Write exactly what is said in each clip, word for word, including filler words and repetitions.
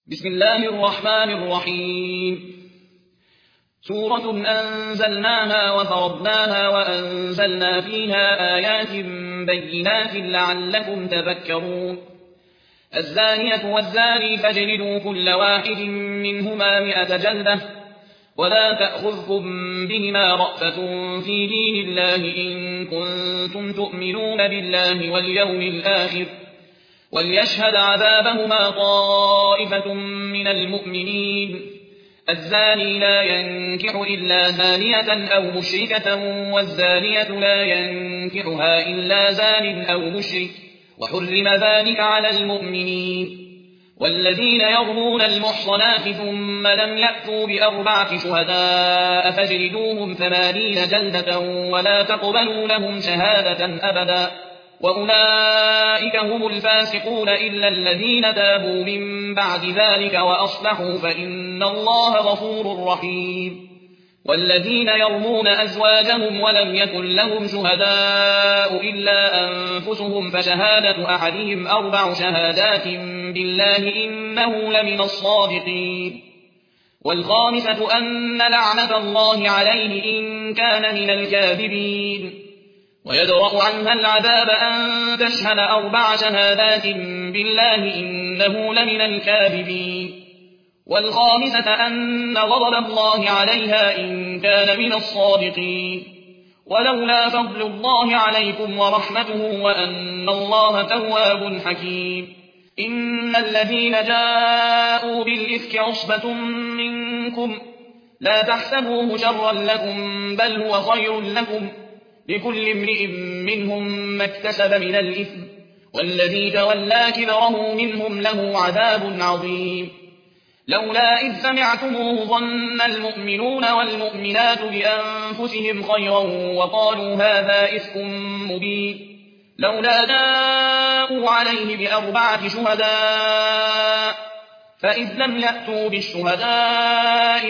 بسم الله الرحمن الرحيم سورة أنزلناها وفرضناها وأنزلنا فيها آيات بينات لعلكم تذكرون الزانية والزاني فاجلدوا كل واحد منهما مئة جلدة ولا تأخذكم بهما رأفة في دين الله إن كنتم تؤمنون بالله واليوم الآخر وليشهد عذابهما طائفة من المؤمنين الزاني لا ينكح إلا زانية أو مشركة والزانية لا ينكحها إلا زان أو مشرك وحرم ذلك على المؤمنين والذين يرمون المحصنات ثم لم يأتوا بأربعة شهداء فاجلدوهم ثمانين جلدة ولا تقبلوا لهم شهادة أبدا وأولئك هم الفاسقون إلا الذين تابوا من بعد ذلك وأصلحوا فإن الله غفور رحيم والذين يرمون أزواجهم ولم يكن لهم شهداء إلا أنفسهم فشهادة أحدهم أربع شهادات بالله إنه لمن الصادقين والخامسة أن لعنة الله عليه إن كان من الكاذبين ويدرأ عنها العذاب أن تشهد أربع شهادات بالله إنه لمن الكاذبين والخامسة أن غضب الله عليها إن كان من الصادقين ولولا فضل الله عليكم ورحمته وأن الله تواب حكيم إن الذين جاءوا بالإفك عصبة منكم لا تحسبوه شرا لكم بل هو خير لكم لكل امرئ منهم ما اكتسب من الإثم والذي تولى كبره منهم له عذاب عظيم لولا إذ سمعتموه ظن المؤمنون والمؤمنات بأنفسهم خيرا وقالوا هذا إفك مبين لولا جاءوا عليه بأربعة شهداء فإذ لم يأتوا بالشهداء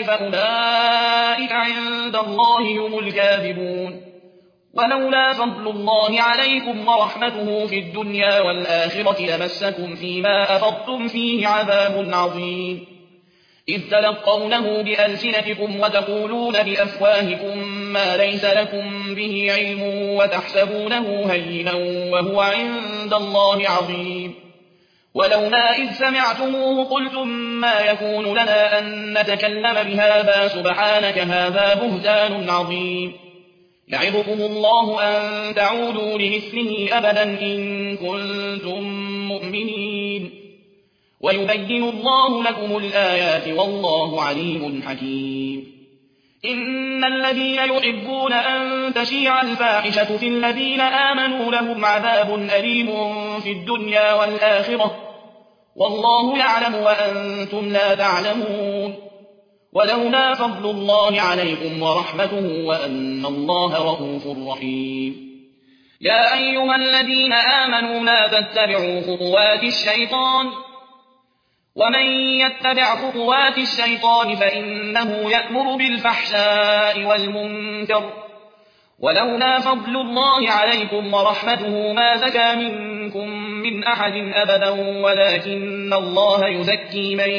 فأولئك عند الله هم الكاذبون ولولا فضل الله عليكم ورحمته في الدنيا والآخرة لمسكم فيما أفضتم فيه عذاب عظيم إذ تلقونه بألسنتكم وتقولون بأفواهكم ما ليس لكم به علم وتحسبونه هينا وهو عند الله عظيم ولولا إذ سمعتموه قلتم ما يكون لنا أن نتكلم بهذا سبحانك هذا بهتان عظيم يعظكم الله أن تعودوا لمثله أبدا إن كنتم مؤمنين ويبين الله لكم الآيات والله عليم حكيم إن الذين يحبون أن تشيع الفاحشة في الذين آمنوا لهم عذاب أليم في الدنيا والآخرة والله يعلم وأنتم لا تعلمون ولولا فضل الله عليكم ورحمته وأن الله رءوف رحيم يا أيها الذين آمنوا لا تتبعوا خطوات الشيطان ومن يتبع خطوات الشيطان فإنه يأمر بالفحشاء والمنكر ولولا فضل الله عليكم ورحمته ما زكى منكم من أحد أبدا ولكن الله يزكي من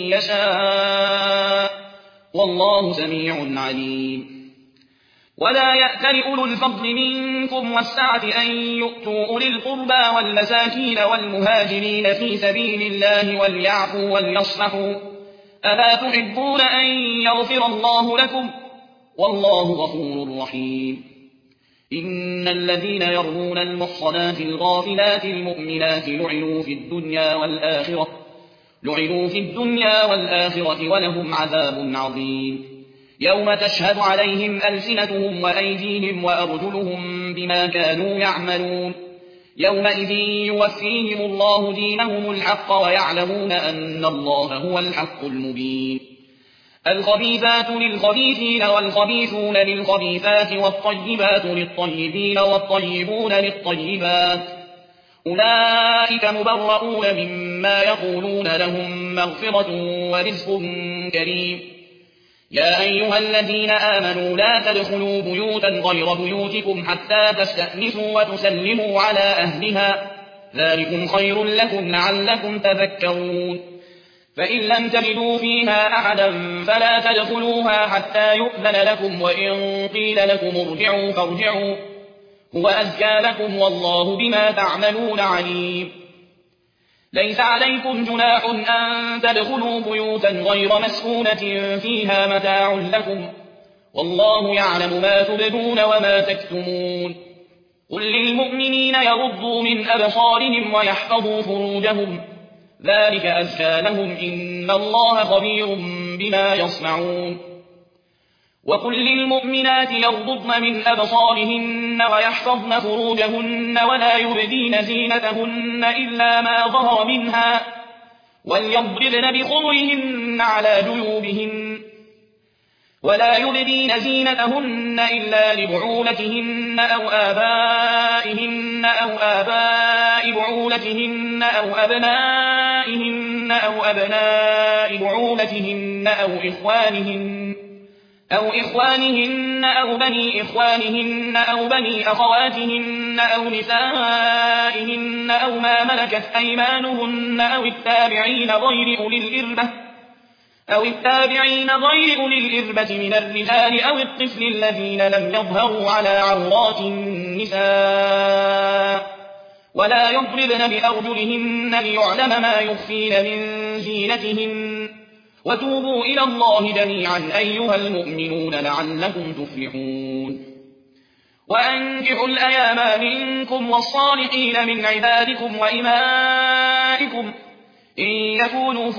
يشاء والله سميع عليم ولا يأتل أولو الفضل منكم والسعة أن يؤتوا أولي القربى والمساكين والمهاجرين في سبيل الله وليعفوا وليصفحوا ألا تحبون أن يغفر الله لكم والله غفور رحيم إن الذين يرمون المحصنات الغافلات المؤمنات لعنوا في الدنيا والآخرة لعنوا في الدنيا والآخرة ولهم عذاب عظيم يوم تشهد عليهم ألسنتهم وأيديهم وأرجلهم بما كانوا يعملون يومئذ يوفيهم الله دينهم الحق ويعلمون أن الله هو الحق المبين الخبيثات للخبيثين والخبيثون للخبيثات والطيبات للطيبين والطيبون للطيبات أولئك مبرؤون مما يقولون لهم مغفرة ورزق كريم يا أيها الذين آمنوا لا تدخلوا بيوتا غير بيوتكم حتى تستأنسوا وتسلموا على أهلها ذلكم خير لكم لعلكم تذكرون فإن لم تجدوا فيها أحدا فلا تدخلوها حتى يؤذن لكم، وإن قيل لكم ارجعوا فارجعوا هو أزكى لكم والله بما تعملون عليم. ليس عليكم جناح أن تدخلوا بيوتا غير مسكونة فيها متاع لكم والله يعلم ما تبدون وما تكتمون. قل للمؤمنين يغضوا من أبصارهم ويحفظوا فروجهم ذلك أزكى لهم إن الله خبير بما يصنعون. وقل للمؤمنات يغضضن من أبصارهن ويحفظن فروجهن ولا يبدين زينتهن إلا ما ظهر منها وليضربن بخمرهن على جيوبهن ولا يبدين زينتهن إلا لبعولتهن أو آبائهن أو آباء بعولتهن أو أبنائهن أو أبناء بعولتهن أو إخوانهن أو إخوانهن أو بني إخوانهن أو بني أخواتهن أو نسائهن أو ما ملكت أيمانهن أو التابعين غير أولي الإربة أو التابعين غير أولي الإربة من الرجال أو الطفل الذين لم يظهروا على عورات النساء ولا يضربن بأرجلهن ليعلم ما يخفين من زينتهن وتوبوا إلى الله جميعا أيها المؤمنون لعلكم تفلحون. وأنكحوا الأيام منكم والصالحين من عبادكم وإمائكم إن يكونوا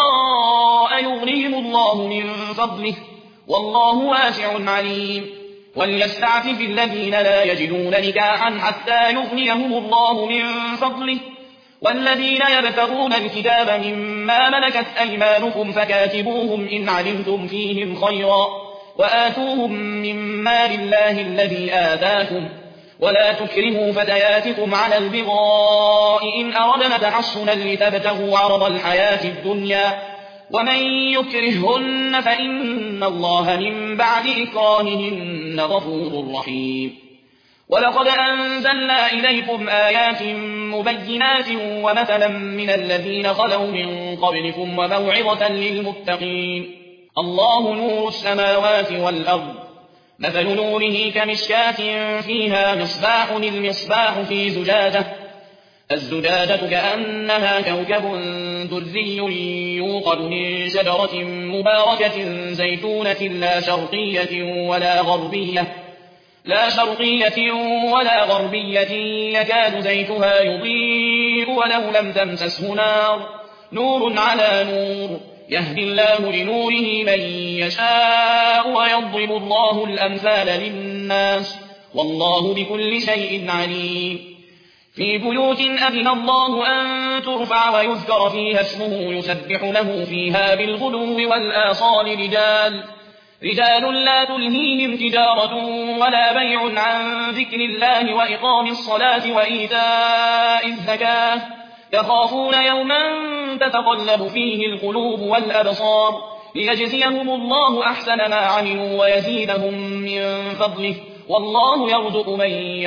فقراء يغنيهم الله من فضله والله واسع عليم. وليستعفف الذين لا يجدون نكاحا حتى يغنيهم الله من فضله والذين يبتغون الكتاب مما ملكت أيمانكم فكاتبوهم إن علمتم فيهم خيرا وآتوهم من مال الله الذي آتاكم ولا تكرهوا فتياتكم على البغاء إن أردنا تحصنا لتبتغوا عرض الحياة الدنيا ومن يكرههن فإن الله من بعد إكراههن غفور رحيم. ولقد أنزلنا إليكم آيات مبينات ومثلا من الذين خلوا من قبلكم وموعظة للمتقين. الله نور السماوات والأرض مثل نوره كمشكاة فيها مصباح المصباح في زجاجة الزجاجة كأنها كوكب دري يوقد من شجرة مباركة زيتونة لا شرقية ولا غربية لا شرقية ولا غربية يكاد زيتها يضيء ولو لم تمسسه نار نور على نور يهدي الله لنوره من يشاء ويضرب الله الأمثال للناس والله بكل شيء عليم. في بيوت أذن الله أن ترفع ويذكر فيها اسمه يسبح له فيها بالغدو والآصال رجال رجال لا تلهيهم تجارة ولا بيع عن ذكر الله وإقام الصلاة وإيتاء الزكاة يخافون يوما تتقلب فيه القلوب والأبصار ليجزيهم الله أحسن ما عملوا ويزيدهم من فضله والله يرزق من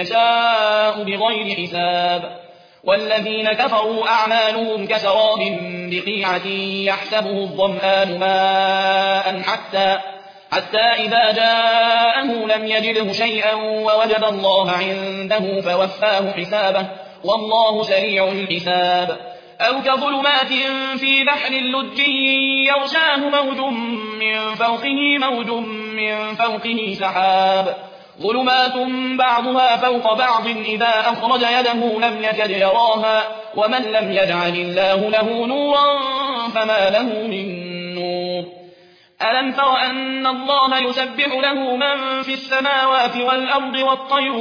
يشاء بغير حساب. والذين كفروا أعمالهم كسراب بقيعة يحسبه الظمآن ماء حتى حتى إذا جاءه لم يجده شيئا ووجد الله عنده فوفاه حسابه والله سريع الحساب. أو كظلمات في بحر لجي يغشاه موج من فوقه موج من فوقه سحاب ظلمات بعضها فوق بعض إذا أخرج يده لم يكد يراها ومن لم يجعل الله له نورا فما له من نور. ألم تر أن الله يسبح له من في السماوات والأرض والطير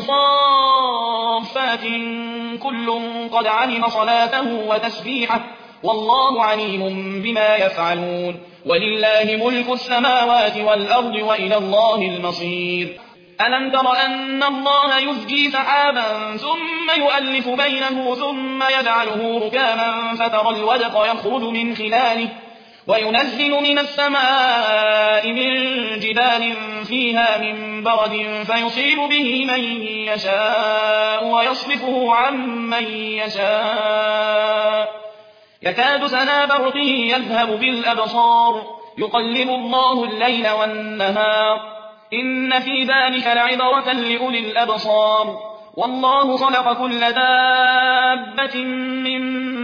صافات كل قد علم صلاته وتسبيحه والله عليم بما يفعلون ولله ملك السماوات والأرض وإلى الله المصير. ألم تر أن الله يزجي سحابا ثم يؤلف بينه ثم يجعله ركاما فترى الودق يخرج من خلاله وينزل من السماء من جبال فيها من برد فيصيب به من يشاء ويصرفه عن من يشاء يكاد سنا برقه يذهب بالأبصار يقلب الله الليل والنهار إن في ذلك لعبرة لأولي الأبصار والله خلق كل دابة من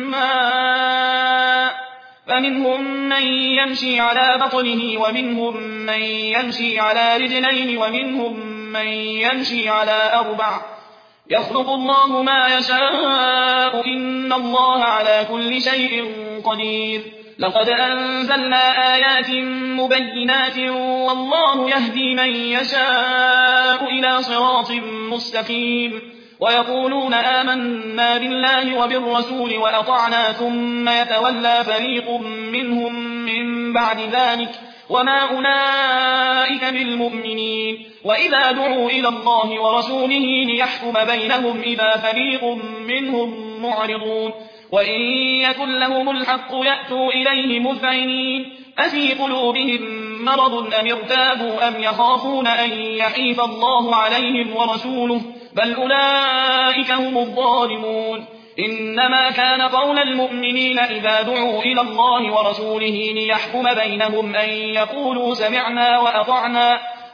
ماء فمنهم من يمشي على بطنه ومنهم من يمشي على رجلين ومنهم من يمشي على أربع يخلق الله ما يشاء إن الله على كل شيء قدير لقد أنزلنا آيات مبينات والله يهدي من يشاء إلى صراط مستقيم ويقولون آمنا بالله وبالرسول وأطعنا ثم يتولى فريق منهم من بعد ذلك وما أولئك بالمؤمنين وإذا دعوا إلى الله ورسوله ليحكم بينهم إذا فريق منهم معرضون وإن يكن لهم الحق يأتوا إليه مذعنين أفي قلوبهم مرض أم ارتابوا أم يخافون أن يحيف الله عليهم ورسوله بل أولئك هم الظالمون إنما كان قول المؤمنين إذا دعوا إلى الله ورسوله ليحكم بينهم أن يقولوا سمعنا وأطعنا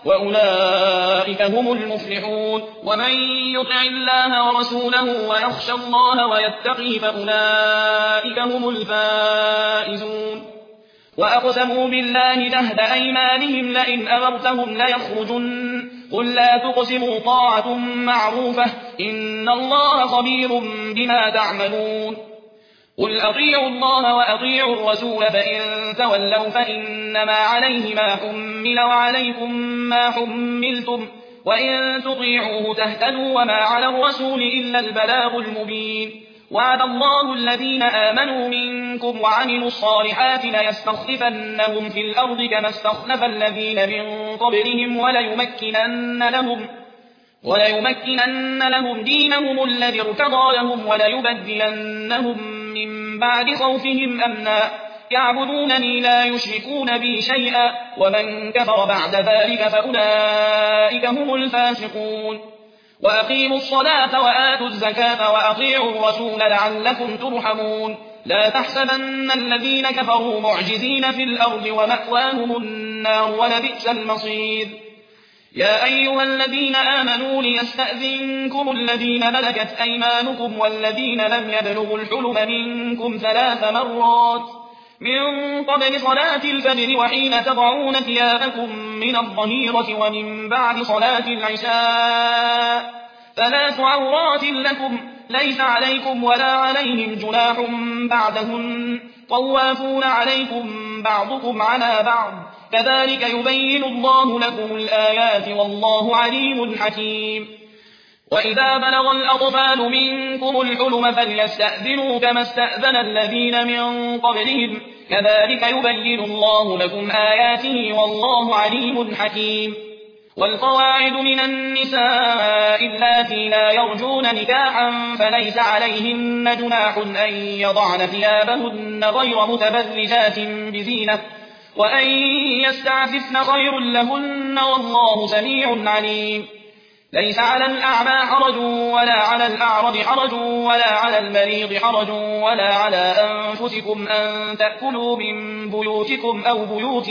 وأولئك هم المفلحون ومن يطع الله ورسوله ويخشى الله ويتقه فأولئك هم الفائزون وأقسموا بالله جهد أيمانهم لئن أمرتهم ليخرجن قل لا تقسموا طاعة معروفة إن الله خبير بما تعملون قل أطيعوا الله وأطيعوا الرسول فإن تولوا فإنما عليه ما حمل وعليكم ما حملتم وإن تطيعوه تهتدوا وما على الرسول إلا البلاغ المبين وعد الله الذين آمنوا منكم وعملوا الصالحات ليستخلفنهم في الأرض كما استخلف الذين من قبلهم وليمكنن لهم وليمكنن لهم دينهم الذي ارتضى لهم وليبدلنهم من بعد خوفهم أمنا يعبدونني لا يشركون بي شيئا ومن كفر بعد ذلك فأولئك هم الفاسقون وأقيموا الصلاة وآتوا الزكاة وأطيعوا الرسول لعلكم ترحمون لا تحسبن الذين كفروا معجزين في الأرض ومأواهم النار ولبئس المصير يا أيها الذين آمنوا ليستأذنكم الذين ملكت أيمانكم والذين لم يبلغوا الحلم منكم ثلاث مرات من قبل صلاة الفجر وحين تضعون ثيابكم من الظهيرة ومن بعد صلاة العشاء ثلاث عورات لكم ليس عليكم ولا عليهم جناح بعدهن طوافون عليكم بعضكم على بعض كذلك يبين الله لكم الآيات والله عليم حكيم وإذا بلغ الأطفال منكم الحلم فليستأذنوا كما استأذن الذين من قبلهم كذلك يبين الله لكم آياته والله عليم حكيم والقواعد من النساء اللاتي لا يرجون نكاحا فليس عليهن جناح أن يضعن ثيابهن غير متبرجات بزينة وأن يستعففن خير لهن والله سميع عليم ليس على الأعمى حرج ولا على الأعرج حرج ولا على المريض حرج ولا على أنفسكم أن تأكلوا من بيوتكم أو بيوت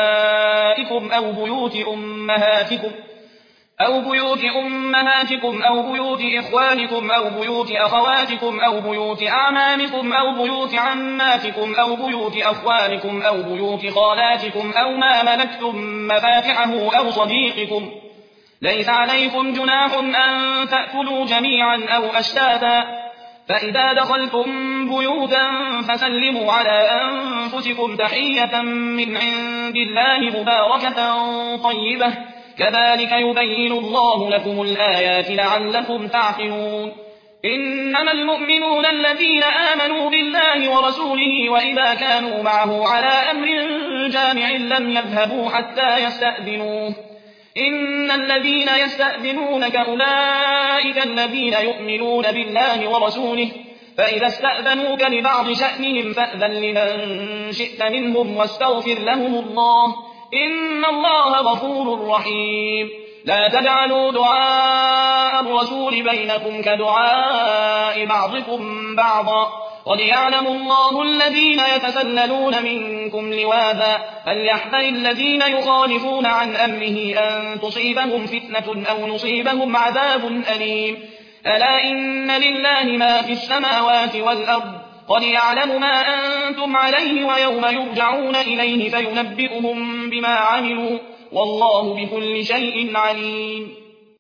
آبائكم أو بيوت أمهاتكم أو بيوت أمهاتكم أو بيوت إخوانكم أو بيوت أخواتكم أو بيوت أعمامكم أو بيوت عماتكم أو بيوت أخوانكم أو بيوت خالاتكم أو ما ملكتم مفاتحه أو صديقكم ليس عليكم جناح أن تأكلوا جميعا أو أشتاتا فإذا دخلتم بيوتا فسلموا على أنفسكم تحية من عند الله مباركة طيبة كذلك يبين الله لكم الآيات لعلكم تعقلون إنما المؤمنون الذين آمنوا بالله ورسوله وإذا كانوا معه على أمر جامع لم يذهبوا حتى يستأذنوه إن الذين يستأذنونك أولئك الذين يؤمنون بالله ورسوله فإذا استأذنوك لبعض شأنهم فأذن لمن شئت منهم واستغفر لهم الله إن الله غفور رحيم لا تجعلوا دعاء الرسول بينكم كدعاء بعضكم بعضا قد يعلم الله الذين يتسللون منكم لواذا فليحذر الذين يخالفون عن أمره أن تصيبهم فتنة أو يصيبهم عذاب أليم ألا إن لله ما في السماوات والأرض قد يعلم ما أنتم عليه ويوم يرجعون إليه فينبئهم بما عملوا والله بكل شيء عليم